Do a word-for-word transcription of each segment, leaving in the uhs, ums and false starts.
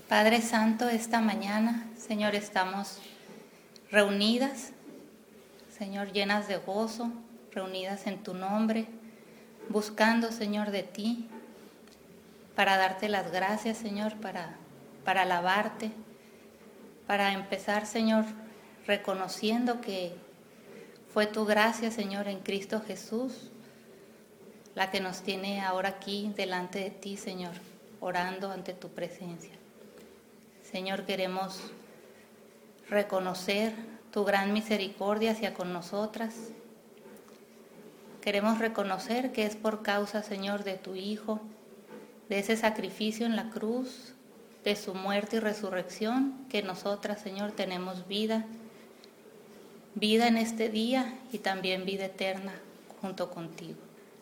Padre Santo, esta mañana, Señor, estamos reunidas, Señor, llenas de gozo, reunidas en tu nombre, buscando, Señor, de ti, para darte las gracias, Señor, para, para alabarte, para empezar, Señor, reconociendo que fue tu gracia, Señor, en Cristo Jesús, la que nos tiene ahora aquí delante de ti, Señor, orando ante tu presencia. Señor, queremos reconocer tu gran misericordia hacia con nosotras. Queremos reconocer que es por causa, Señor, de tu Hijo, de ese sacrificio en la cruz, de su muerte y resurrección, que nosotras, Señor, tenemos vida, vida en este día y también vida eterna junto contigo.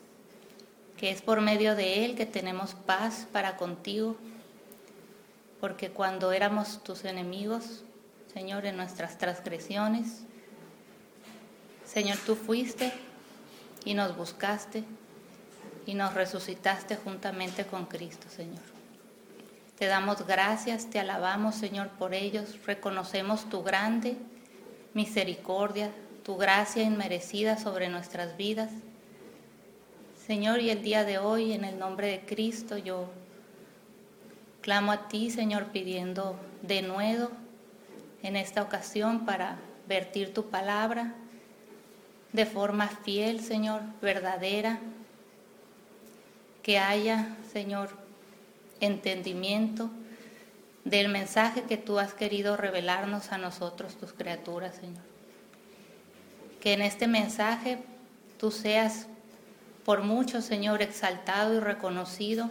Que es por medio de Él que tenemos paz para contigo, porque cuando éramos tus enemigos, Señor, en nuestras transgresiones, Señor, tú fuiste y nos buscaste y nos resucitaste juntamente con Cristo, Señor. Te damos gracias, te alabamos, Señor, por ellos. Reconocemos tu grande misericordia, tu gracia inmerecida sobre nuestras vidas. Señor, y el día de hoy, en el nombre de Cristo, yo clamo a ti, Señor, pidiendo de nuevo en esta ocasión para vertir tu palabra de forma fiel, Señor, verdadera, que haya, Señor, entendimiento del mensaje que tú has querido revelarnos a nosotros, tus criaturas, Señor. Que en este mensaje tú seas por mucho, Señor, exaltado y reconocido,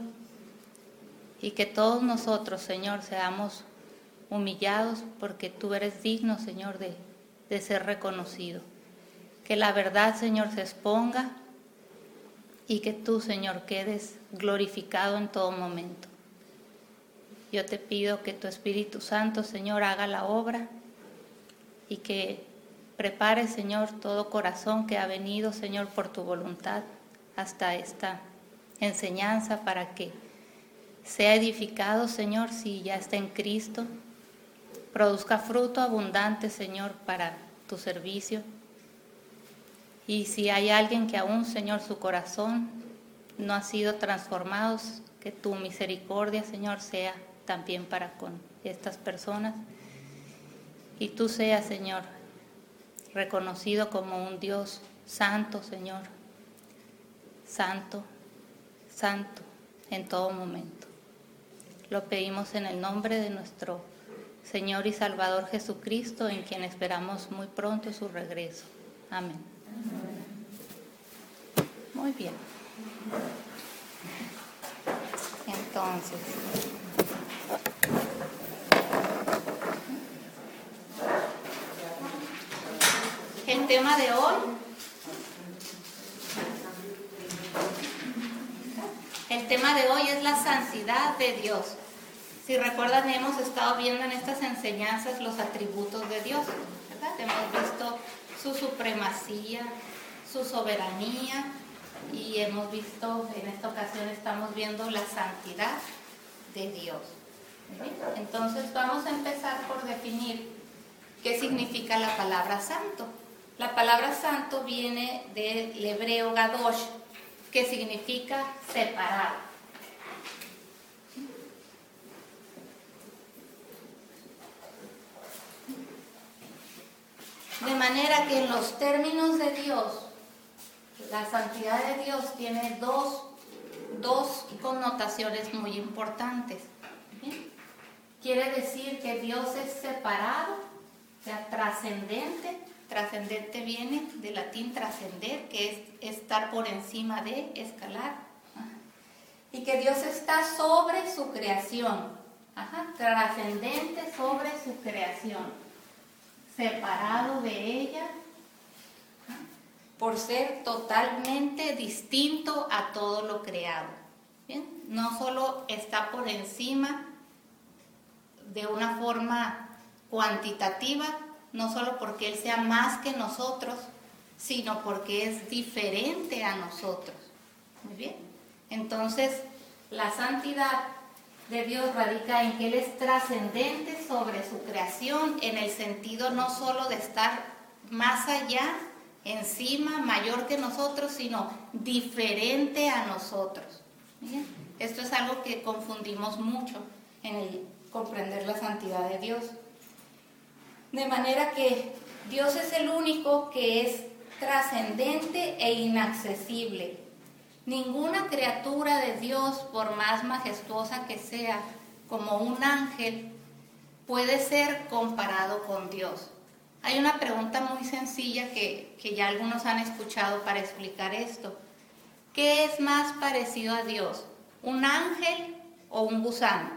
y que todos nosotros, Señor, seamos humillados porque tú eres digno, Señor, de, de ser reconocido. Que la verdad, Señor, se exponga y que tú, Señor, quedes glorificado en todo momento. Yo te pido que tu Espíritu Santo, Señor, haga la obra y que prepare, Señor, todo corazón que ha venido, Señor, por tu voluntad hasta esta enseñanza para que sea edificado, Señor, si ya está en Cristo. Produzca fruto abundante, Señor, para tu servicio. Y si hay alguien que aún, Señor, su corazón no ha sido transformado, que tu misericordia, Señor, sea también para con estas personas. Y tú seas, Señor, reconocido como un Dios santo, Señor. Santo, santo en todo momento. Lo pedimos en el nombre de nuestro Señor y Salvador Jesucristo, en quien esperamos muy pronto su regreso. Amén. Muy bien. Entonces, el tema de hoy, el tema de hoy es la santidad de Dios. Si recuerdan, hemos estado viendo en estas enseñanzas los atributos de Dios, ¿verdad? Hemos visto su supremacía, su soberanía, y hemos visto, en esta ocasión estamos viendo la santidad de Dios. ¿Sí? Entonces vamos a empezar por definir qué significa la palabra santo. La palabra santo viene del hebreo gadosh, que significa separado. De manera que en los términos de Dios, la santidad de Dios tiene dos, dos connotaciones muy importantes. ¿Sí? Quiere decir que Dios es separado, o sea, trascendente. Trascendente viene del latín trascender, que es estar por encima de, escalar. Ajá. Y que Dios está sobre su creación. Ajá. Trascendente sobre su creación. Separado de ella, por ser totalmente distinto a todo lo creado. ¿Bien? No solo está por encima de una forma cuantitativa, no solo porque Él sea más que nosotros, sino porque es diferente a nosotros. Muy bien. Entonces, la santidad de Dios radica en que Él es trascendente sobre su creación, en el sentido no solo de estar más allá, encima, mayor que nosotros, sino diferente a nosotros. ¿Bien? Esto es algo que confundimos mucho en el comprender la santidad de Dios. De manera que Dios es el único que es trascendente e inaccesible. Ninguna criatura de Dios, por más majestuosa que sea, como un ángel, puede ser comparado con Dios. Hay una pregunta muy sencilla que, que ya algunos han escuchado para explicar esto. ¿Qué es más parecido a Dios? ¿Un ángel o un gusano?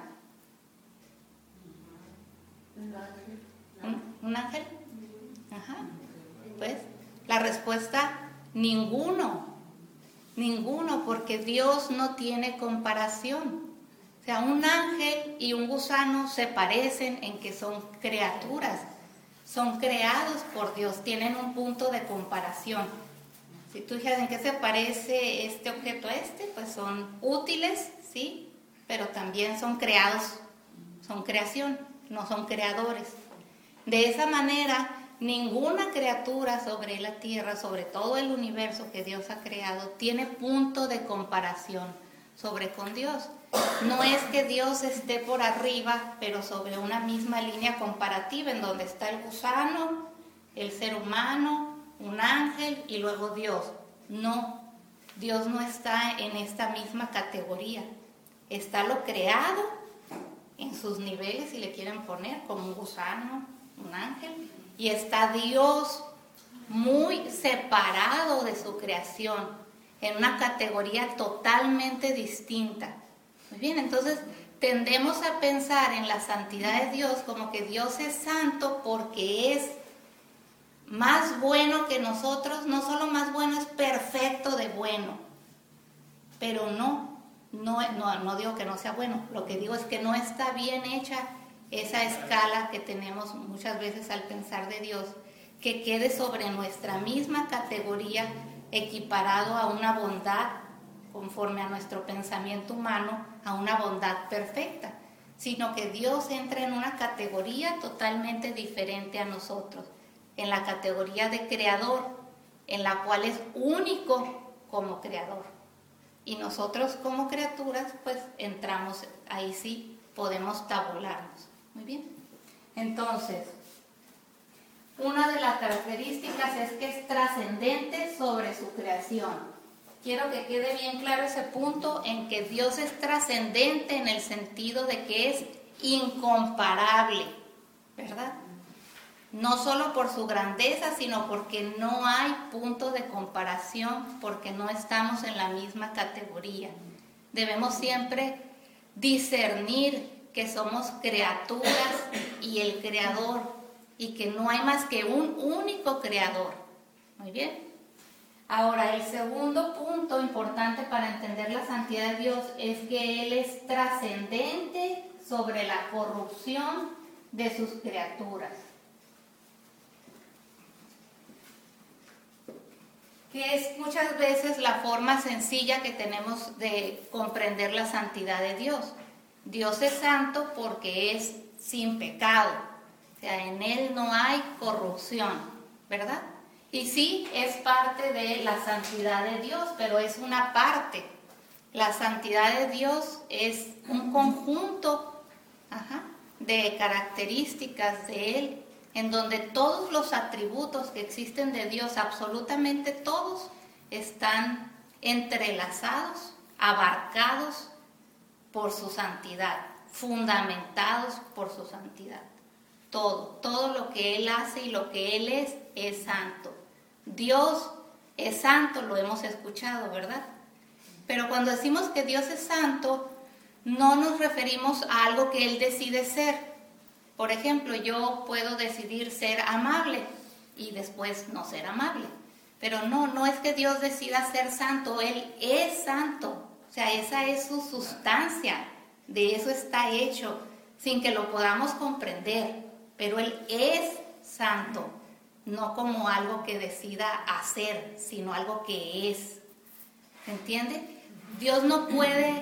¿Un, un ángel? Ajá. Pues la respuesta, ninguno. Ninguno, porque Dios no tiene comparación. O sea, un ángel y un gusano se parecen en que son criaturas. Son creados por Dios, tienen un punto de comparación. Si tú dijeras en qué se parece este objeto a este, pues son útiles, sí, pero también son creados, son creación, no son creadores. De esa manera, ninguna criatura sobre la tierra, sobre todo el universo que Dios ha creado, tiene punto de comparación sobre con Dios. No es que Dios esté por arriba, pero sobre una misma línea comparativa, en donde está el gusano, el ser humano, un ángel y luego Dios. No, Dios no está en esta misma categoría. Está lo creado en sus niveles, si le quieren poner, como un gusano, un ángel, y está Dios muy separado de su creación, en una categoría totalmente distinta. Muy bien, entonces tendemos a pensar en la santidad de Dios como que Dios es santo porque es más bueno que nosotros. No solo más bueno, es perfecto de bueno. Pero no, no, no, no digo que no sea bueno. Lo que digo es que no está bien hecha esa escala que tenemos muchas veces al pensar de Dios, que quede sobre nuestra misma categoría, equiparado a una bondad, conforme a nuestro pensamiento humano, a una bondad perfecta, sino que Dios entra en una categoría totalmente diferente a nosotros, en la categoría de creador, en la cual es único como creador. Y nosotros como criaturas, pues entramos, ahí sí podemos tabularnos. Muy bien. Entonces, una de las características es que es trascendente sobre su creación. Quiero que quede bien claro ese punto en que Dios es trascendente en el sentido de que es incomparable, ¿verdad? No solo por su grandeza, sino porque no hay punto de comparación, porque no estamos en la misma categoría. Debemos siempre discernir que somos criaturas y el creador, y que no hay más que un único creador. Muy bien. Ahora, el segundo punto importante para entender la santidad de Dios es que Él es trascendente sobre la corrupción de sus criaturas. Que es muchas veces la forma sencilla que tenemos de comprender la santidad de Dios. Dios es santo porque es sin pecado, o sea, en Él no hay corrupción, ¿verdad? Y sí, es parte de la santidad de Dios, pero es una parte. La santidad de Dios es un conjunto ajá, de características de Él, en donde todos los atributos que existen de Dios, absolutamente todos, están entrelazados, abarcados por su santidad, fundamentados por su santidad. Todo, todo lo que Él hace y lo que Él es, es santo. Dios es santo, lo hemos escuchado, ¿verdad? Pero cuando decimos que Dios es santo, no nos referimos a algo que Él decide ser. Por ejemplo, yo puedo decidir ser amable y después no ser amable. Pero no, no es que Dios decida ser santo, Él es santo. O sea, esa es su sustancia, de eso está hecho, sin que lo podamos comprender. Pero Él es santo, no como algo que decida hacer, sino algo que es. ¿Se entiende? Dios no puede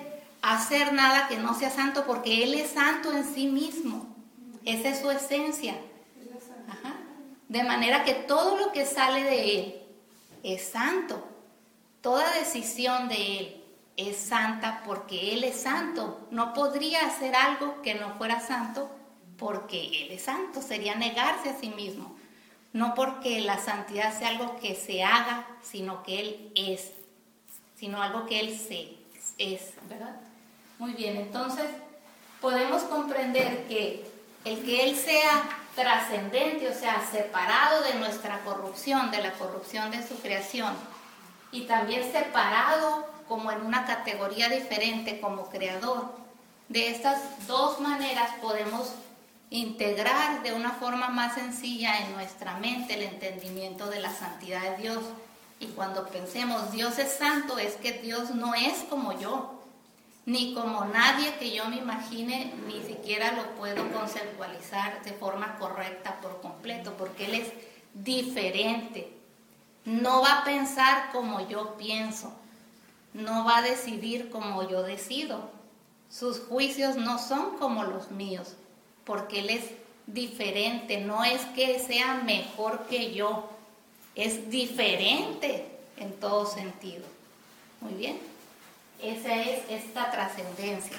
hacer nada que no sea santo, porque Él es santo en sí mismo. Esa es su esencia. Ajá. De manera que todo lo que sale de Él es santo. Toda decisión de Él es santa porque Él es santo. No podría hacer algo que no fuera santo porque Él es santo. Sería negarse a sí mismo. No porque la santidad sea algo que se haga, sino que Él es. Sino algo que Él se es, ¿verdad? Muy bien, entonces podemos comprender que el que Él sea trascendente, o sea, separado de nuestra corrupción, de la corrupción de su creación, y también separado como en una categoría diferente como creador, de estas dos maneras podemos integrar de una forma más sencilla en nuestra mente el entendimiento de la santidad de Dios. Y cuando pensemos Dios es santo, es que Dios no es como yo, ni como nadie que yo me imagine, ni siquiera lo puedo conceptualizar de forma correcta por completo, porque Él es diferente. No va a pensar como yo pienso, no va a decidir como yo decido. Sus juicios no son como los míos, porque Él es diferente. No es que sea mejor que yo, es diferente en todo sentido. Muy bien. Esa es esta trascendencia.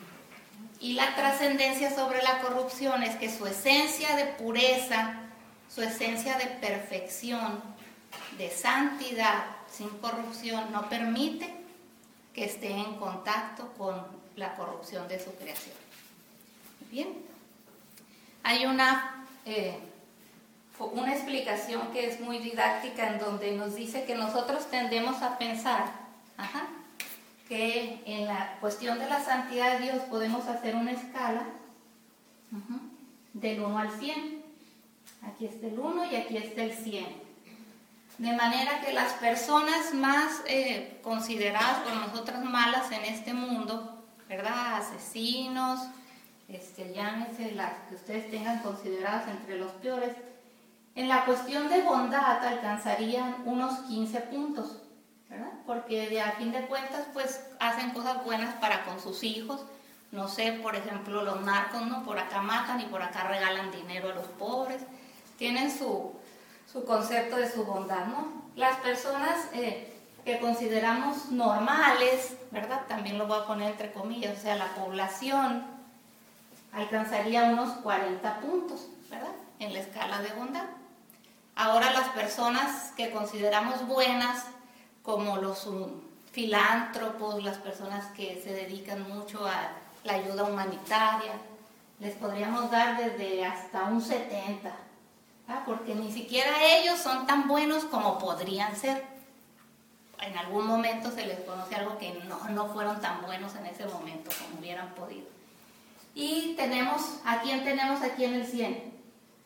Y la trascendencia sobre la corrupción es que su esencia de pureza, su esencia de perfección, de santidad, sin corrupción, no permite que esté en contacto con la corrupción de su creación. Bien. Hay una, eh, una explicación que es muy didáctica en donde nos dice que nosotros tendemos a pensar, ajá, que en la cuestión de la santidad de Dios podemos hacer una escala uh-huh, del uno al cien. Aquí está el uno y aquí está el cien. De manera que las personas más eh, consideradas por nosotras malas en este mundo, ¿verdad? Asesinos, este, llámense las que ustedes tengan consideradas entre los peores, en la cuestión de bondad alcanzarían unos quince puntos. ¿Verdad? Porque de, a fin de cuentas pues hacen cosas buenas para con sus hijos. No sé, por ejemplo, los narcos, ¿no? Por acá matan y por acá regalan dinero a los pobres. Tienen su, su concepto de su bondad, ¿no? Las personas eh, que consideramos normales, ¿verdad? También lo voy a poner entre comillas, o sea, la población alcanzaría unos cuarenta puntos, ¿verdad? En la escala de bondad. Ahora las personas que consideramos buenas, como los um, filántropos, las personas que se dedican mucho a la ayuda humanitaria, les podríamos dar desde hasta un setenta, ¿verdad? Porque ni siquiera ellos son tan buenos como podrían ser. En algún momento se les conoce algo que no, no fueron tan buenos en ese momento como hubieran podido. Y tenemos, ¿a quién tenemos aquí en el cien?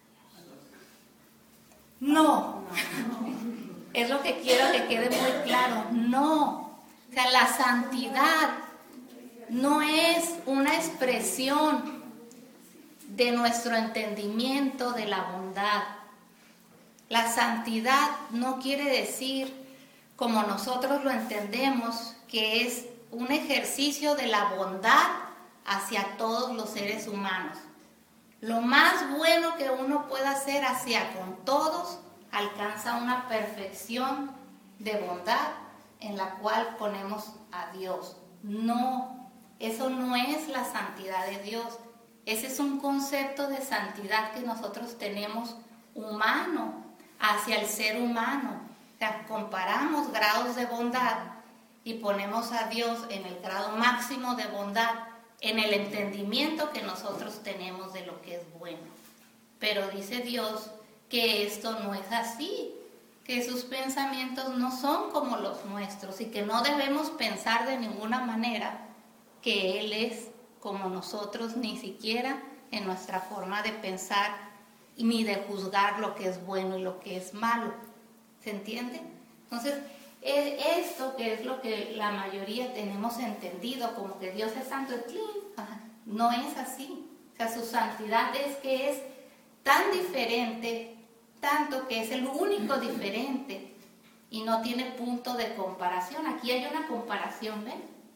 No. Es lo que quiero que quede muy claro. No. O sea, la santidad no es una expresión de nuestro entendimiento de la bondad. La santidad no quiere decir, como nosotros lo entendemos, que es un ejercicio de la bondad hacia todos los seres humanos. Lo más bueno que uno pueda hacer hacia con todos alcanza una perfección de bondad en la cual ponemos a Dios. No, eso no es la santidad de Dios. Ese es un concepto de santidad que nosotros tenemos humano, hacia el ser humano. O sea, comparamos grados de bondad y ponemos a Dios en el grado máximo de bondad, en el entendimiento que nosotros tenemos de lo que es bueno. Pero dice Dios que esto no es así, que sus pensamientos no son como los nuestros y que no debemos pensar de ninguna manera que Él es como nosotros, ni siquiera en nuestra forma de pensar ni de juzgar lo que es bueno y lo que es malo. ¿Se entiende? Entonces, esto que es lo que la mayoría tenemos entendido, como que Dios es santo, no es así. O sea, su santidad es que es tan diferente, tanto que es el único diferente y no tiene punto de comparación. Aquí hay una comparación, ¿ven?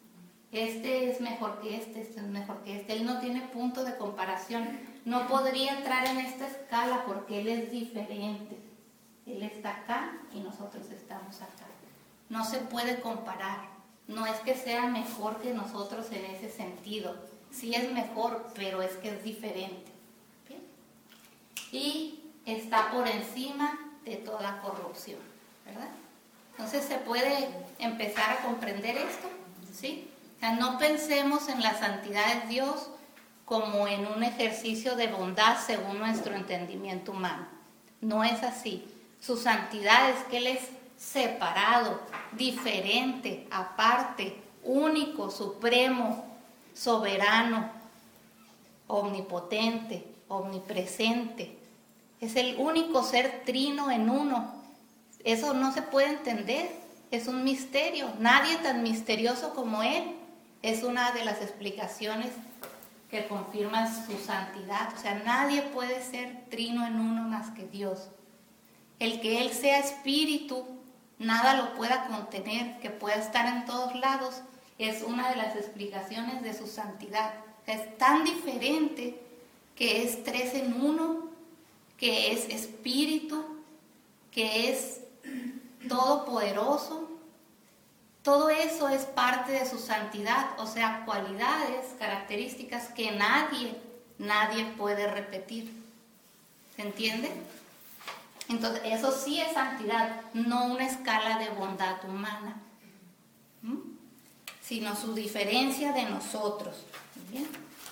este es mejor que este, este es mejor que este. Él no tiene punto de comparación. No podría entrar en esta escala porque Él es diferente. Él está acá y nosotros estamos acá. No se puede comparar. No es que sea mejor que nosotros en ese sentido. Sí es mejor, pero es que es diferente. ¿Bien? Y está por encima de toda corrupción, ¿verdad? Entonces se puede empezar a comprender esto, ¿sí? O sea, no pensemos en la santidad de Dios como en un ejercicio de bondad según nuestro entendimiento humano. No es así. Su santidad es que Él es separado, diferente, aparte, único, supremo, soberano, omnipotente, omnipresente. Es el único ser trino en uno. Eso no se puede entender. Es un misterio. Nadie tan misterioso como Él. Es una de las explicaciones que confirman su santidad. O sea, nadie puede ser trino en uno más que Dios. El que Él sea espíritu, nada lo pueda contener, que pueda estar en todos lados, es una de las explicaciones de su santidad. O sea, es tan diferente que es tres en uno, que es espíritu, que es todopoderoso. Todo eso es parte de su santidad, o sea, cualidades, características que nadie, nadie puede repetir. ¿Se entiende? Entonces, eso sí es santidad, no una escala de bondad humana, ¿Mm? sino su diferencia de nosotros. ¿Bien?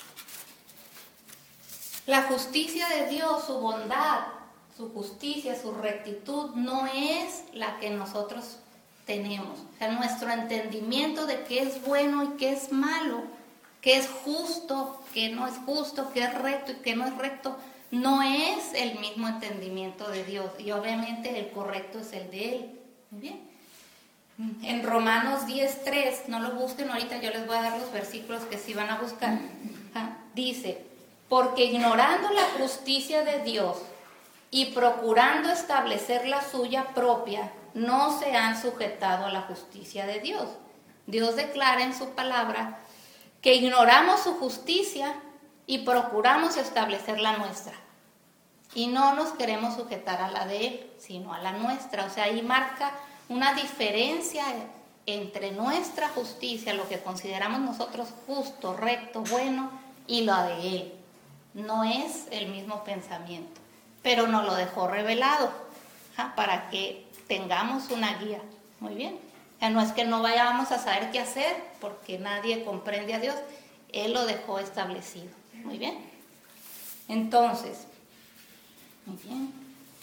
La justicia de Dios, su bondad, su justicia, su rectitud, no es la que nosotros tenemos. O sea, nuestro entendimiento de qué es bueno y qué es malo, qué es justo, qué no es justo, qué es recto y qué no es recto, no es el mismo entendimiento de Dios. Y obviamente el correcto es el de Él. Muy bien. En Romanos diez tres, no lo busquen ahorita, yo les voy a dar los versículos que sí van a buscar. ¿Ah? Dice, porque ignorando la justicia de Dios y procurando establecer la suya propia, no se han sujetado a la justicia de Dios. Dios declara en su palabra que ignoramos su justicia y procuramos establecer la nuestra. Y no nos queremos sujetar a la de Él, sino a la nuestra. O sea, ahí marca una diferencia entre nuestra justicia, lo que consideramos nosotros justo, recto, bueno, y la de Él. No es el mismo pensamiento, pero nos lo dejó revelado, ¿ja? Para que tengamos una guía. Muy bien. O sea, no es que no vayamos a saber qué hacer, porque nadie comprende a Dios. Él lo dejó establecido. Muy bien. Entonces, muy bien.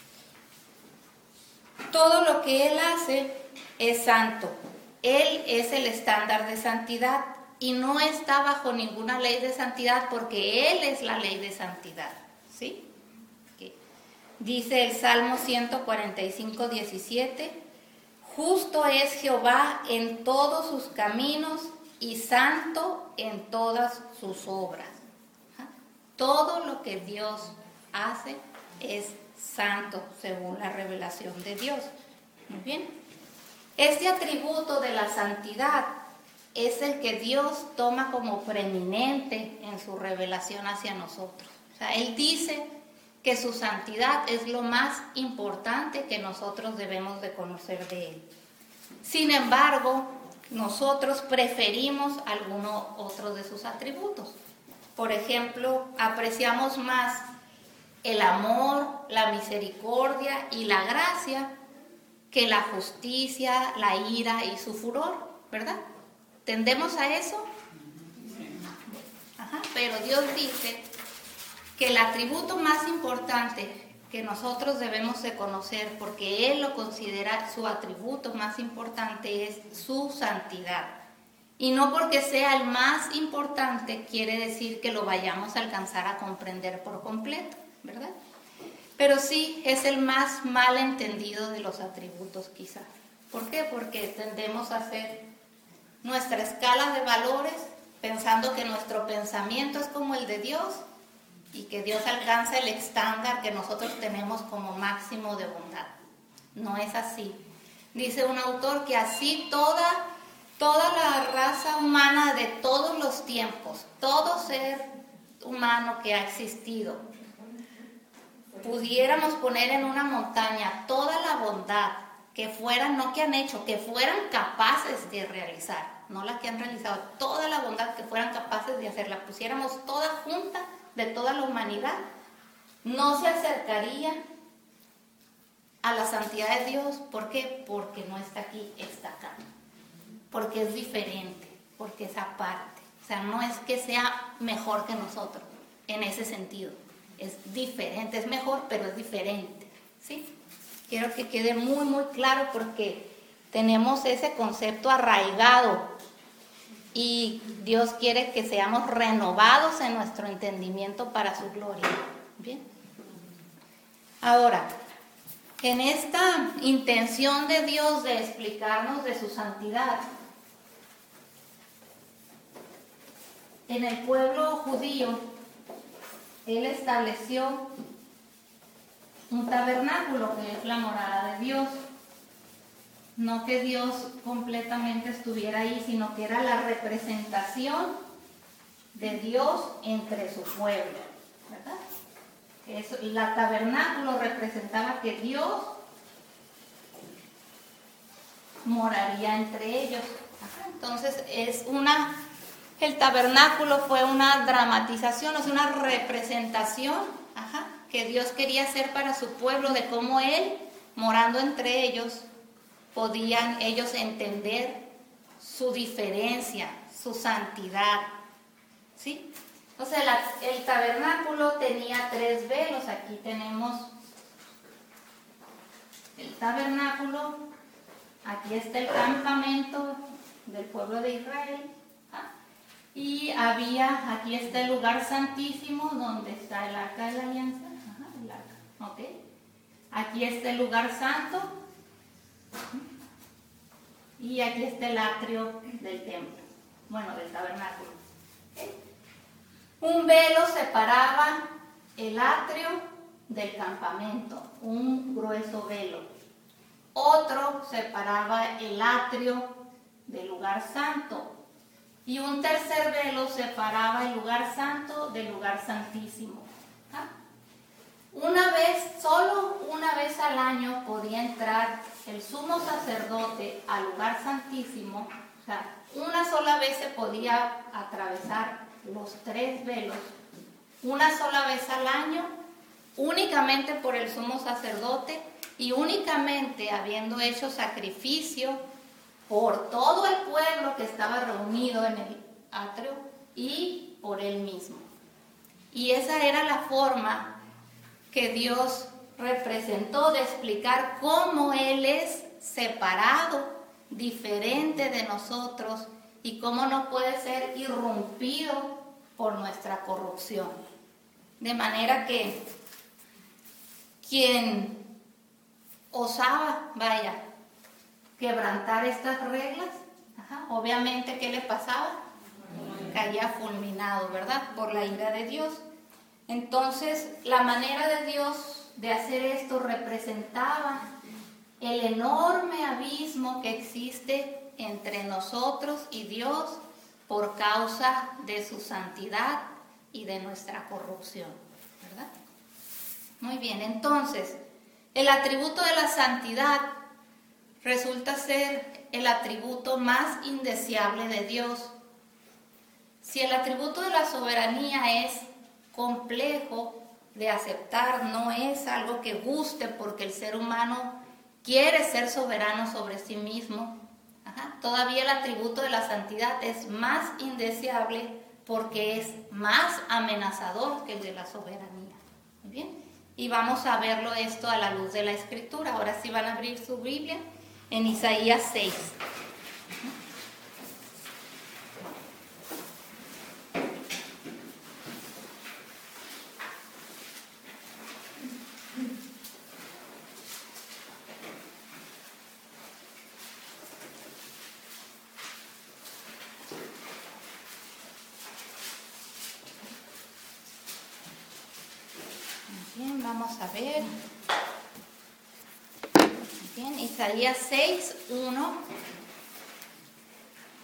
Todo lo que Él hace es santo. Él es el estándar de santidad y no está bajo ninguna ley de santidad porque Él es la ley de santidad. ¿Sí? Okay. Dice el Salmo ciento cuarenta y cinco, diecisiete, justo es Jehová en todos sus caminos y santo en todas sus obras. Todo lo que Dios hace es santo según la revelación de Dios. Muy bien. Este atributo de la santidad es el que Dios toma como preeminente en su revelación hacia nosotros. O sea, Él dice que su santidad es lo más importante que nosotros debemos de conocer de Él. Sin embargo, nosotros preferimos alguno otro de sus atributos. Por ejemplo, apreciamos más el amor, la misericordia y la gracia que la justicia, la ira y su furor, ¿verdad? ¿Tendemos a eso? Ajá, pero Dios dice que el atributo más importante que nosotros debemos de conocer, porque Él lo considera su atributo más importante, es su santidad. Y no porque sea el más importante quiere decir que lo vayamos a alcanzar a comprender por completo, ¿verdad? Pero sí es el más mal entendido de los atributos quizás. ¿Por qué? Porque tendemos a hacer nuestra escala de valores pensando que nuestro pensamiento es como el de Dios y que Dios alcanza el estándar que nosotros tenemos como máximo de bondad. No es así. Dice un autor que así toda toda la raza humana de todos los tiempos, todo ser humano que ha existido, pudiéramos poner en una montaña toda la bondad que fueran, no que han hecho, que fueran capaces de realizar, no la que han realizado, toda la bondad que fueran capaces de hacer, la pusiéramos toda junta de toda la humanidad, no se acercaría a la santidad de Dios. ¿Por qué? Porque no está aquí, está acá. Porque es diferente, porque es aparte. O sea, no es que sea mejor que nosotros, en ese sentido. Es diferente, es mejor, pero es diferente, ¿sí? Quiero que quede muy, muy claro porque tenemos ese concepto arraigado y Dios quiere que seamos renovados en nuestro entendimiento para su gloria. Bien. Ahora, en esta intención de Dios de explicarnos de su santidad, en el pueblo judío, Él estableció un tabernáculo que es la morada de Dios. No que Dios completamente estuviera ahí, sino que era la representación de Dios entre su pueblo, ¿verdad? Es, la tabernáculo representaba que Dios moraría entre ellos. Ajá, entonces es una, el tabernáculo fue una dramatización, es una representación, ajá, que Dios quería hacer para su pueblo, de cómo Él, morando entre ellos, podían ellos entender su diferencia, su santidad, ¿sí? Entonces la, el tabernáculo tenía tres velos. Aquí tenemos el tabernáculo, aquí está el campamento del pueblo de Israel, ¿ah? Y había, aquí está el lugar santísimo donde está el arca de la alianza. Ajá, el arca, ¿ok? Aquí está el lugar santo. Y aquí está el atrio del templo, bueno, del tabernáculo. ¿Okay? Un velo separaba el atrio del campamento, un grueso velo. Otro separaba el atrio del lugar santo. Y un tercer velo separaba el lugar santo del lugar santísimo. ¿Ah? Una vez, solo una vez al año podía entrar el sumo sacerdote al lugar santísimo. O sea, una sola vez se podía atravesar los tres velos, una sola vez al año, únicamente por el sumo sacerdote y únicamente habiendo hecho sacrificio por todo el pueblo que estaba reunido en el atrio y por él mismo. Y esa era la forma que Dios representó de explicar cómo Él es separado, diferente de nosotros y cómo no puede ser irrumpido por nuestra corrupción. De manera que quien osaba, vaya, quebrantar estas reglas, ajá, obviamente, ¿qué le pasaba? Caía fulminado, ¿verdad? Por la ira de Dios. Entonces, la manera de Dios de hacer esto representaba el enorme abismo que existe entre nosotros y Dios por causa de su santidad y de nuestra corrupción, ¿verdad? Muy bien, entonces, el atributo de la santidad resulta ser el atributo más indeseable de Dios. Si el atributo de la soberanía es complejo de aceptar, no es algo que guste porque el ser humano quiere ser soberano sobre sí mismo, ajá, todavía el atributo de la santidad es más indeseable porque es más amenazador que el de la soberanía. Muy bien, y vamos a verlo esto a la luz de la Escritura. Ahora sí van a abrir su Biblia en Isaías seis. Bien, vamos a ver. Bien, Isaías seis, uno.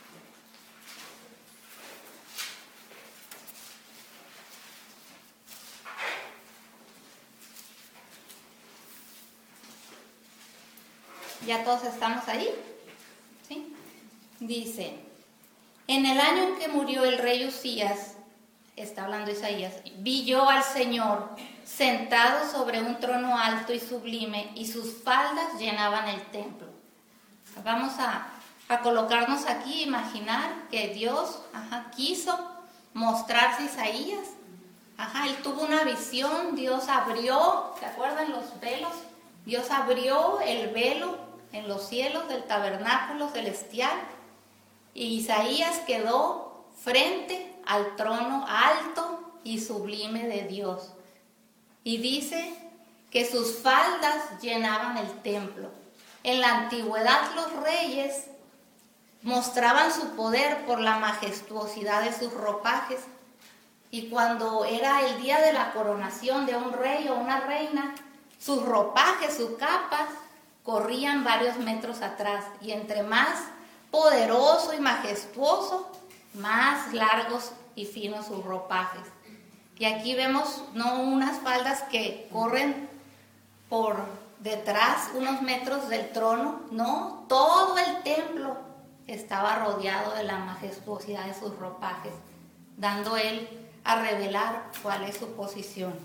Ya todos estamos ahí, ¿sí? Dice, en el año en que murió el rey Usías, está hablando Isaías, vi yo al Señor sentado sobre un trono alto y sublime, y sus faldas llenaban el templo. Vamos a, a colocarnos aquí, imaginar que Dios ajá, quiso mostrarse a Isaías. Ajá, él tuvo una visión, Dios abrió, ¿se acuerdan los velos? Dios abrió el velo en los cielos del tabernáculo celestial y Isaías quedó frente al trono alto y sublime de Dios. Y dice que sus faldas llenaban el templo. En la antigüedad los reyes mostraban su poder por la majestuosidad de sus ropajes. Y cuando era el día de la coronación de un rey o una reina, sus ropajes, sus capas, corrían varios metros atrás. Y entre más poderoso y majestuoso, más largos y finos sus ropajes. Y aquí vemos no unas faldas que corren por detrás, unos metros del trono, no, todo el templo estaba rodeado de la majestuosidad de sus ropajes, dando él a revelar cuál es su posición.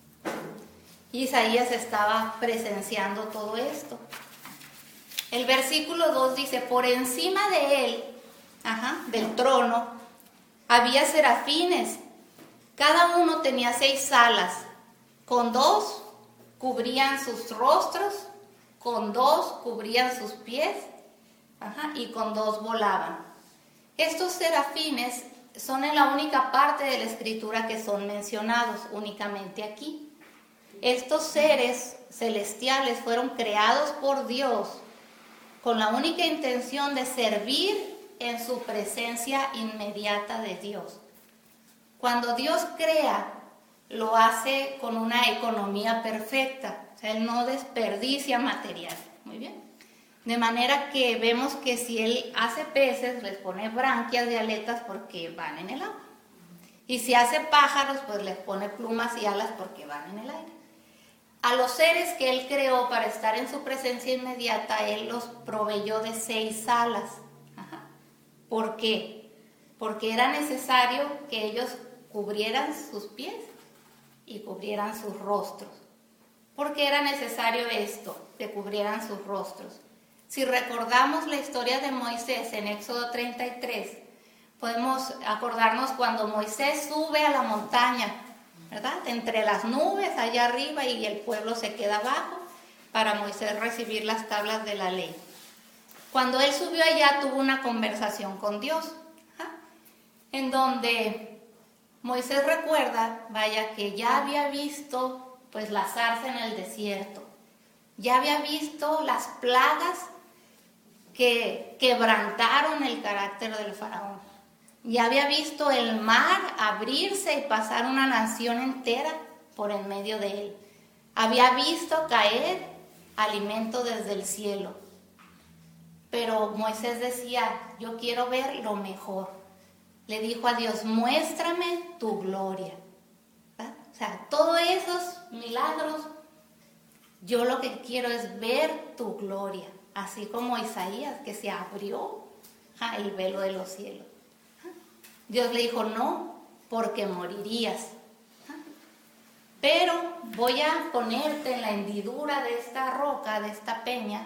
Isaías estaba presenciando todo esto. El versículo dos dice, por encima de él, ajá, del trono, había serafines. Cada uno tenía seis alas, con dos cubrían sus rostros, con dos cubrían sus pies, ajá, y con dos volaban. Estos serafines son en la única parte de la escritura que son mencionados, únicamente aquí. Estos seres celestiales fueron creados por Dios con la única intención de servir en su presencia inmediata de Dios. Cuando Dios crea, lo hace con una economía perfecta, o sea, Él no desperdicia material, muy bien. De manera que vemos que si Él hace peces, les pone branquias y aletas porque van en el agua. Y si hace pájaros, pues les pone plumas y alas porque van en el aire. A los seres que Él creó para estar en su presencia inmediata, Él los proveyó de seis alas. Ajá. ¿Por qué? Porque era necesario que ellos cubrieran sus pies y cubrieran sus rostros. ¿Por qué era necesario esto, que cubrieran sus rostros? Si recordamos la historia de Moisés en Éxodo treinta y tres, podemos acordarnos cuando Moisés sube a la montaña, ¿verdad? Entre las nubes allá arriba y el pueblo se queda abajo para Moisés recibir las tablas de la ley. Cuando él subió allá tuvo una conversación con Dios, ¿ah? En donde Moisés recuerda, vaya, que ya había visto pues la zarza en el desierto, ya había visto las plagas que quebrantaron el carácter del faraón, ya había visto el mar abrirse y pasar una nación entera por en medio de él, había visto caer alimento desde el cielo, pero Moisés decía, yo quiero ver lo mejor. Le dijo a Dios, muéstrame tu gloria. ¿verdad? O sea, todos esos milagros, yo lo que quiero es ver tu gloria. Así como Isaías, que se abrió ja, el velo de los cielos. Ja. Dios le dijo, no, porque morirías. Ja. Pero voy a ponerte en la hendidura de esta roca, de esta peña,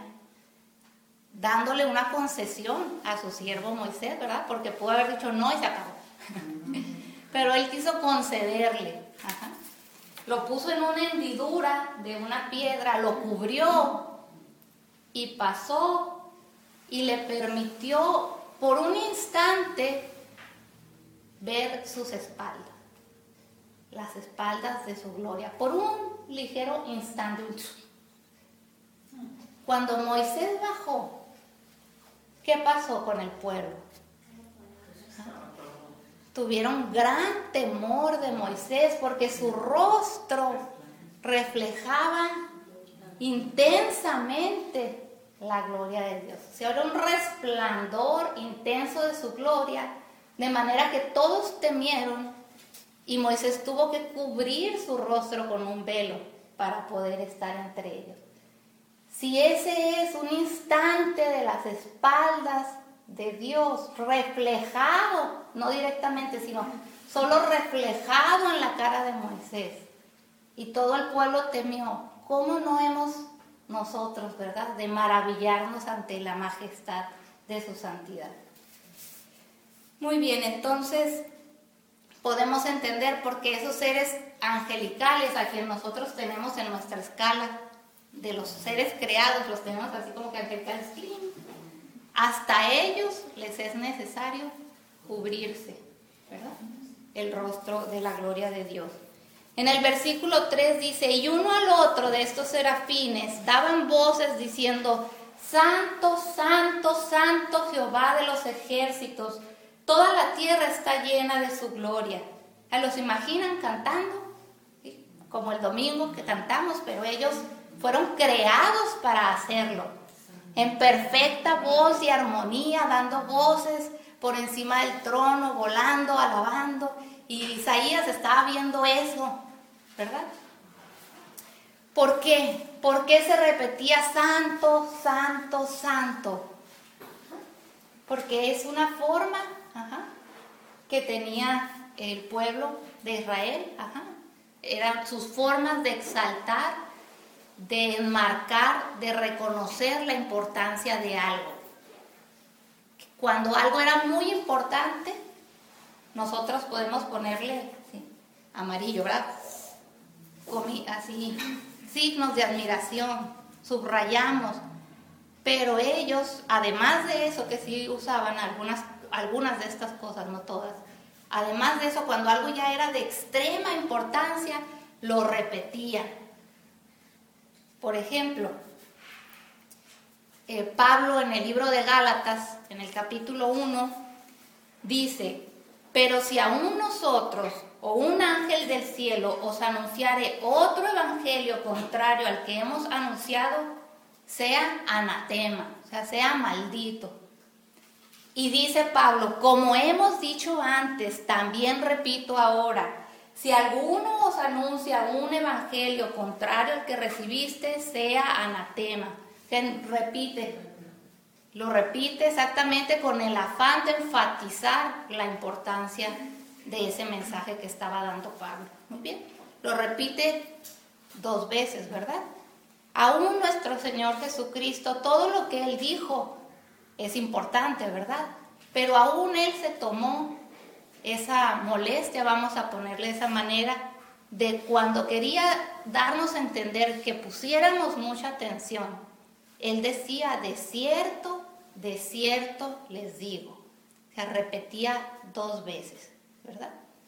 dándole una concesión a su siervo Moisés, ¿verdad? Porque pudo haber dicho no y se acabó. Pero él quiso concederle. Ajá. Lo puso en una hendidura de una piedra, lo cubrió y pasó y le permitió por un instante ver sus espaldas, las espaldas de su gloria, por un ligero instante. Cuando Moisés bajó, ¿qué pasó con el pueblo? Tuvieron gran temor de Moisés porque su rostro reflejaba intensamente la gloria de Dios. O sea, era un resplandor intenso de su gloria, de manera que todos temieron y Moisés tuvo que cubrir su rostro con un velo para poder estar entre ellos. Si ese es un instante de las espaldas de Dios, reflejado, no directamente, sino solo reflejado en la cara de Moisés, y todo el pueblo temió, ¿cómo no hemos nosotros, verdad, de maravillarnos ante la majestad de su santidad? Muy bien, entonces podemos entender por qué esos seres angelicales a quienes nosotros tenemos en nuestra escala de los seres creados, los tenemos así como que angelicales, hasta ellos les es necesario cubrirse, ¿verdad?, el rostro de la gloria de Dios. En el versículo tres dice, y uno al otro de estos serafines daban voces diciendo, Santo, Santo, Santo Jehová de los ejércitos, toda la tierra está llena de su gloria. ¿Los imaginan cantando? ¿Sí? Como el domingo que cantamos, pero ellos fueron creados para hacerlo. En perfecta voz y armonía, dando voces por encima del trono, volando, alabando. Y Isaías estaba viendo eso, ¿verdad? ¿Por qué? ¿Por qué se repetía santo, santo, santo? Porque es una forma ajá, que tenía el pueblo de Israel. Ajá. Eran sus formas de exaltar, de enmarcar, de reconocer la importancia de algo. Cuando algo era muy importante, nosotros podemos ponerle ¿sí? amarillo, ¿verdad? Así, signos de admiración, subrayamos. Pero ellos, además de eso, que sí usaban algunas, algunas de estas cosas, no todas, además de eso, cuando algo ya era de extrema importancia, lo repetían. Por ejemplo, eh, Pablo en el libro de Gálatas, en el capítulo uno, dice, pero si aún nosotros o un ángel del cielo os anunciare otro evangelio contrario al que hemos anunciado, sea anatema, o sea, sea maldito. Y dice Pablo, como hemos dicho antes, también repito ahora, si alguno os anuncia un evangelio contrario al que recibiste, sea anatema. O sea, repite, lo repite exactamente con el afán de enfatizar la importancia de ese mensaje que estaba dando Pablo. Muy bien, lo repite dos veces, ¿verdad? Aún nuestro Señor Jesucristo, todo lo que Él dijo es importante, ¿verdad? Pero aún Él se tomó esa molestia, vamos a ponerle esa manera, de cuando quería darnos a entender que pusiéramos mucha atención. Él decía, de cierto, de cierto les digo. Se repetía dos veces, ¿verdad?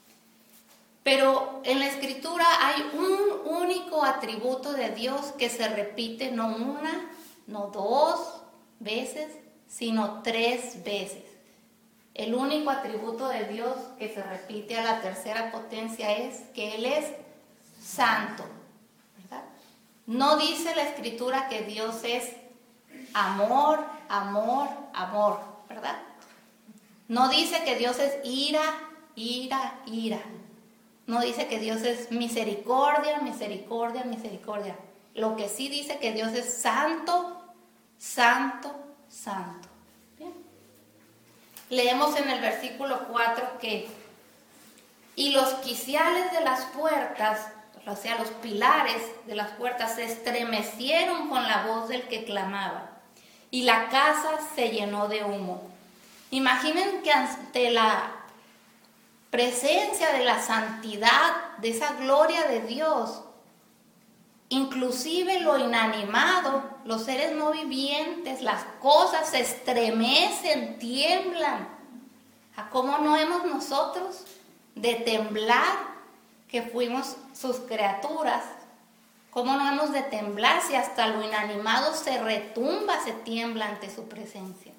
Pero en la Escritura hay un único atributo de Dios que se repite no una, no dos veces, sino tres veces. El único atributo de Dios que se repite a la tercera potencia es que Él es santo, ¿verdad? No dice la Escritura que Dios es amor, amor, amor, ¿verdad? No dice que Dios es ira, ira, ira. No dice que Dios es misericordia, misericordia, misericordia. Lo que sí dice que Dios es santo, santo, santo. Bien. Leemos en el versículo cuatro que y los quiciales de las puertas, o sea, los pilares de las puertas se estremecieron con la voz del que clamaba y la casa se llenó de humo. Imaginen que ante la presencia de la santidad, de esa gloria de Dios, inclusive lo inanimado, los seres no vivientes, las cosas se estremecen, tiemblan. ¿A cómo no hemos nosotros de temblar que fuimos sus criaturas? ¿Cómo no hemos de temblar si hasta lo inanimado se retumba, se tiembla ante su presencia?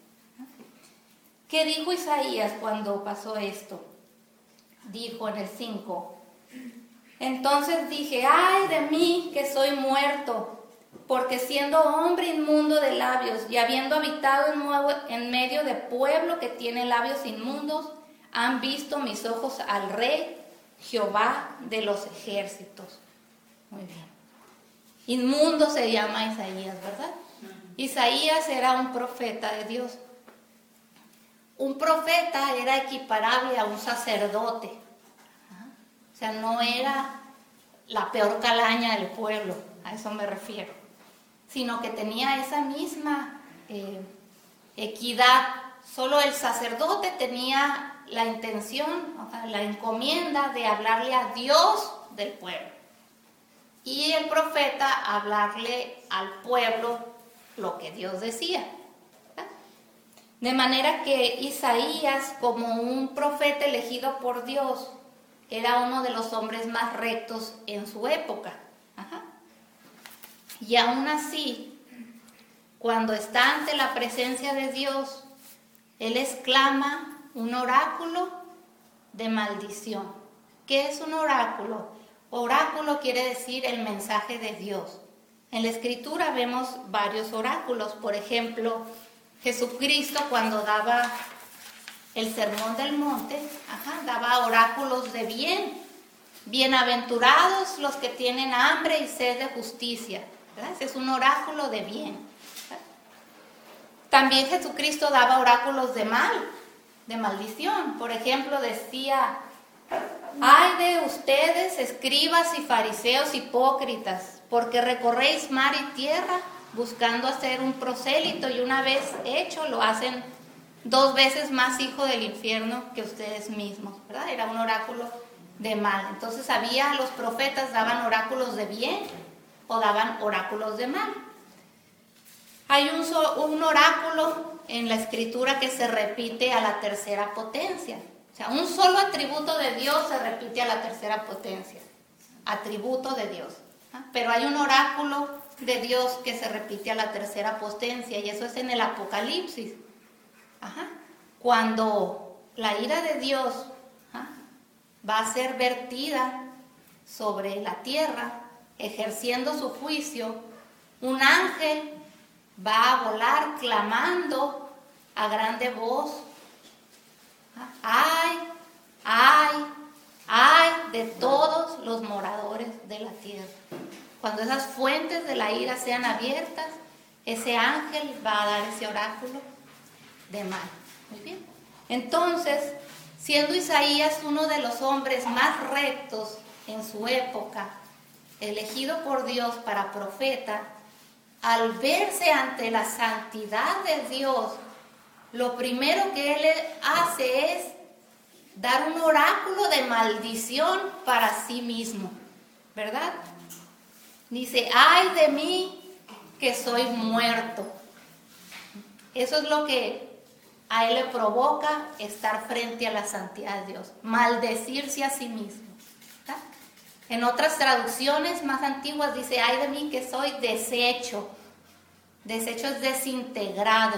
¿Qué dijo Isaías cuando pasó esto? Dijo en el cinco, entonces dije, ay de mí que soy muerto, porque siendo hombre inmundo de labios y habiendo habitado en, nuevo, en medio de pueblo que tiene labios inmundos, han visto mis ojos al Rey, Jehová de los ejércitos. Muy bien. Inmundo se llama Isaías, ¿verdad? Isaías era un profeta de Dios. Un profeta era equiparable a un sacerdote. O sea, no era la peor calaña del pueblo, a eso me refiero. Sino que tenía esa misma eh, equidad. Solo el sacerdote tenía la intención, o sea, la encomienda de hablarle a Dios del pueblo. Y el profeta hablarle al pueblo lo que Dios decía. ¿Verdad? De manera que Isaías, como un profeta elegido por Dios, era uno de los hombres más rectos en su época. Ajá. Y aún así, cuando está ante la presencia de Dios, él exclama un oráculo de maldición. ¿Qué es un oráculo? Oráculo quiere decir el mensaje de Dios. En la Escritura vemos varios oráculos. Por ejemplo, Jesucristo cuando daba el sermón del monte, ajá, daba oráculos de bien. Bienaventurados los que tienen hambre y sed de justicia. ¿Verdad? Ese es un oráculo de bien. ¿Verdad? También Jesucristo daba oráculos de mal, de maldición. Por ejemplo, decía: ay de ustedes, escribas y fariseos hipócritas, porque recorréis mar y tierra buscando hacer un prosélito, y una vez hecho lo hacen dos veces más hijo del infierno que ustedes mismos, ¿verdad? Era un oráculo de mal. Entonces había, los profetas daban oráculos de bien o daban oráculos de mal. Hay un, un oráculo en la Escritura que se repite a la tercera potencia. O sea, un solo atributo de Dios se repite a la tercera potencia. Atributo de Dios. ¿Ah? Pero hay un oráculo de Dios que se repite a la tercera potencia, y eso es en el Apocalipsis. Ajá. Cuando la ira de Dios, ¿ah?, va a ser vertida sobre la tierra, ejerciendo su juicio, un ángel va a volar clamando a grande voz: ay, ay, ay de todos los moradores de la tierra. Cuando esas fuentes de la ira sean abiertas, ese ángel va a dar ese oráculo de mal. Muy bien. Entonces, siendo Isaías uno de los hombres más rectos en su época, elegido por Dios para profeta, al verse ante la santidad de Dios, lo primero que él hace es dar un oráculo de maldición para sí mismo, ¿verdad? Dice: ay de mí que soy muerto. Eso es lo que a él le provoca estar frente a la santidad de Dios, maldecirse a sí mismo. ¿Verdad? En otras traducciones más antiguas dice: ay de mí que soy deshecho. Deshecho es desintegrado.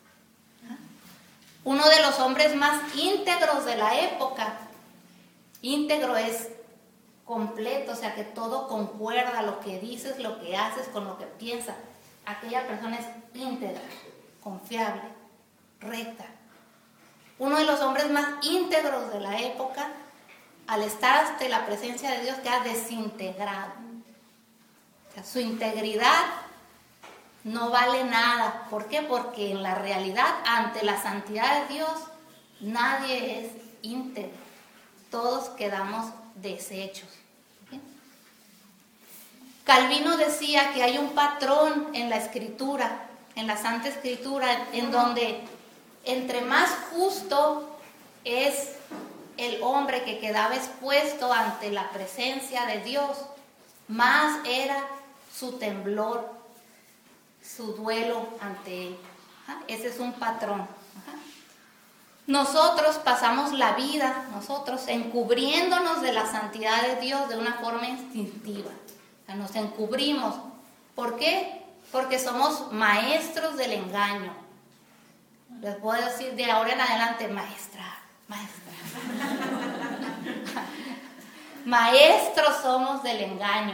Uno de los hombres más íntegros de la época. Íntegro es completo, o sea que todo concuerda, lo que dices, lo que haces con lo que piensas. Aquella persona es íntegra, confiable, recta. Uno de los hombres más íntegros de la época, al estar ante la presencia de Dios, queda desintegrado. O sea, su integridad no vale nada. ¿Por qué? Porque en la realidad, ante la santidad de Dios, nadie es íntegro. Todos quedamos deshechos. ¿Bien? Calvino decía que hay un patrón en la Escritura, en la Santa Escritura, en donde entre más justo es el hombre que quedaba expuesto ante la presencia de Dios, más era su temblor, su duelo ante él. Ajá. Ese es un patrón. Ajá. Nosotros pasamos la vida, nosotros encubriéndonos de la santidad de Dios de una forma instintiva. O sea, nos encubrimos. ¿Por qué? Porque somos maestros del engaño. Les puedo decir de ahora en adelante: maestra, maestra. Maestros somos del engaño.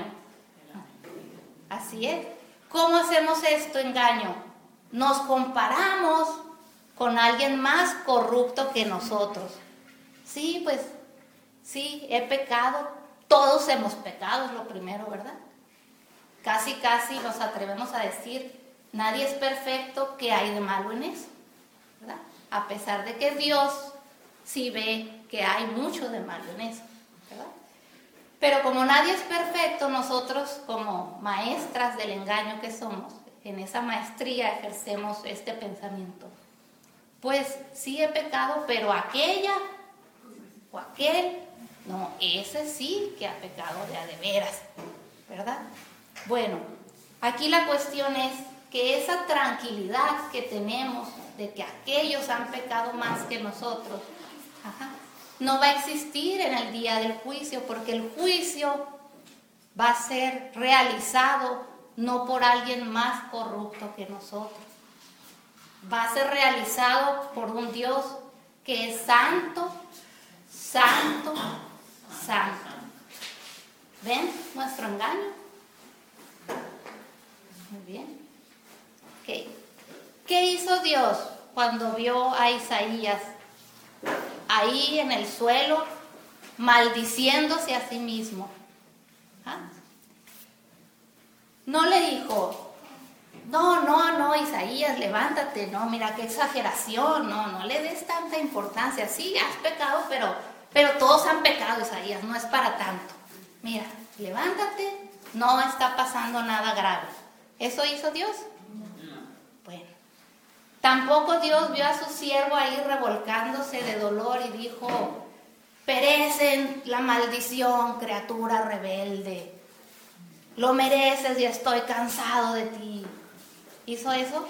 Así es. ¿Cómo hacemos esto, engaño? Nos comparamos con alguien más corrupto que nosotros. Sí, pues, sí, he pecado. Todos hemos pecado, es lo primero, ¿verdad? casi casi nos atrevemos a decir, nadie es perfecto, ¿qué hay de malo en eso? ¿Verdad? A pesar de que Dios sí ve que hay mucho de malo en eso, ¿verdad? Pero como nadie es perfecto, nosotros como maestras del engaño que somos, en esa maestría ejercemos este pensamiento. Pues sí he pecado, pero aquella o aquel, no, ese sí que ha pecado de a de veras, ¿verdad? Bueno, aquí la cuestión es que esa tranquilidad que tenemos de que aquellos han pecado más que nosotros, ajá, no va a existir en el día del juicio, porque el juicio va a ser realizado no por alguien más corrupto que nosotros. Va a ser realizado por un Dios que es santo, santo, santo. ¿Ven nuestro engaño? Muy bien. Okay. ¿Qué hizo Dios cuando vio a Isaías ahí en el suelo, maldiciéndose a sí mismo? ¿Ah? No le dijo, no, no, no, Isaías, levántate, no, mira qué exageración, no, no le des tanta importancia, sí, has pecado, pero, pero todos han pecado, Isaías, no es para tanto. Mira, levántate, no está pasando nada grave. ¿Eso hizo Dios? Bueno, tampoco Dios vio a su siervo ahí revolcándose de dolor y dijo, perecen la maldición, criatura rebelde. Lo mereces y estoy cansado de ti. ¿Hizo eso?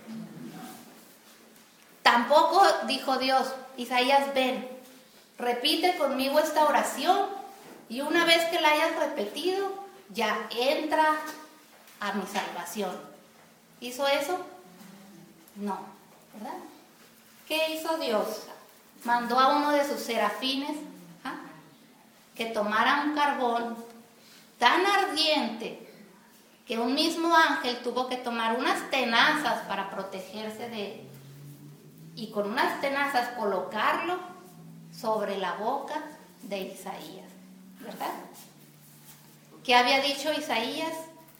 Tampoco dijo Dios, Isaías, ven, repite conmigo esta oración y una vez que la hayas repetido, ya entra a mi salvación. ¿Hizo eso? No, ¿verdad? ¿Qué hizo Dios? Mandó a uno de sus serafines ¿ah? que tomara un carbón tan ardiente que un mismo ángel tuvo que tomar unas tenazas para protegerse de él y con unas tenazas colocarlo sobre la boca de Isaías, ¿verdad? ¿Qué había dicho Isaías?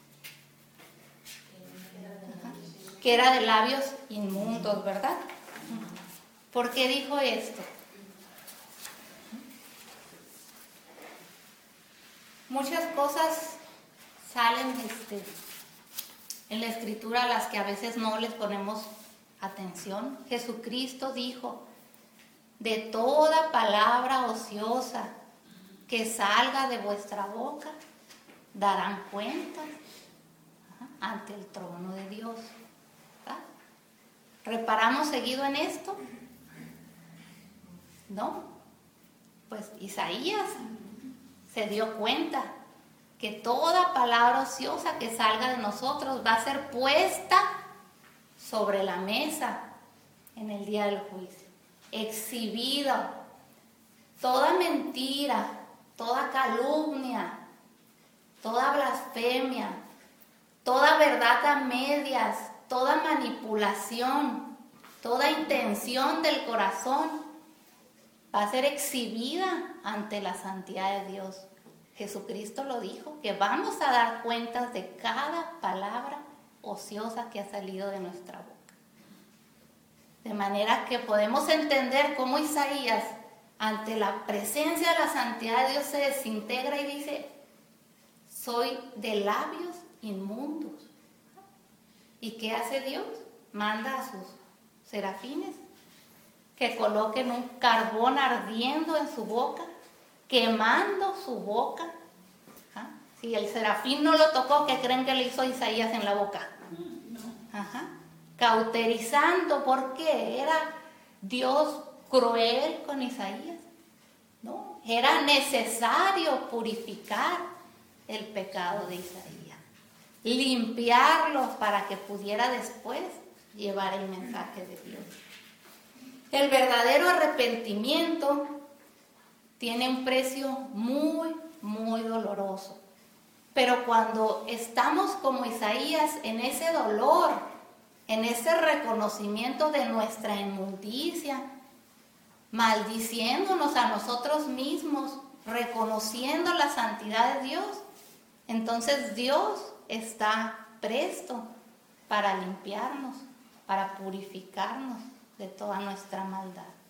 Que era de labios inmundos, ¿verdad? ¿Por qué dijo esto? Muchas cosas salen este, en la escritura a las que a veces no les ponemos atención. Jesucristo dijo, de toda palabra ociosa que salga de vuestra boca, darán cuenta ante el trono de Dios. ¿Verdad? ¿Reparamos seguido en esto? No. Pues Isaías se dio cuenta que toda palabra ociosa que salga de nosotros va a ser puesta sobre la mesa en el día del juicio, exhibida. Toda mentira, toda calumnia, toda blasfemia, toda verdad a medias, toda manipulación, toda intención del corazón va a ser exhibida ante la santidad de Dios. Jesucristo lo dijo, que vamos a dar cuentas de cada palabra ociosa que ha salido de nuestra boca. De manera que podemos entender cómo Isaías, ante la presencia de la santidad de Dios, se desintegra y dice, soy de labios inmundos. ¿Y qué hace Dios? Manda a sus serafines que coloquen un carbón ardiendo en su boca, quemando su boca. ¿Ah? Si el serafín no lo tocó, ¿qué creen que le hizo Isaías en la boca? Ajá. Cauterizando, ¿por qué? ¿Era Dios cruel con Isaías? No, era necesario purificar el pecado de Isaías, limpiarlo para que pudiera después llevar el mensaje de Dios. El verdadero arrepentimiento tiene un precio muy, muy doloroso. Pero cuando estamos como Isaías en ese dolor, en ese reconocimiento de nuestra inmundicia, maldiciéndonos a nosotros mismos, reconociendo la santidad de Dios, entonces Dios está presto para limpiarnos, para purificarnos de toda nuestra maldad.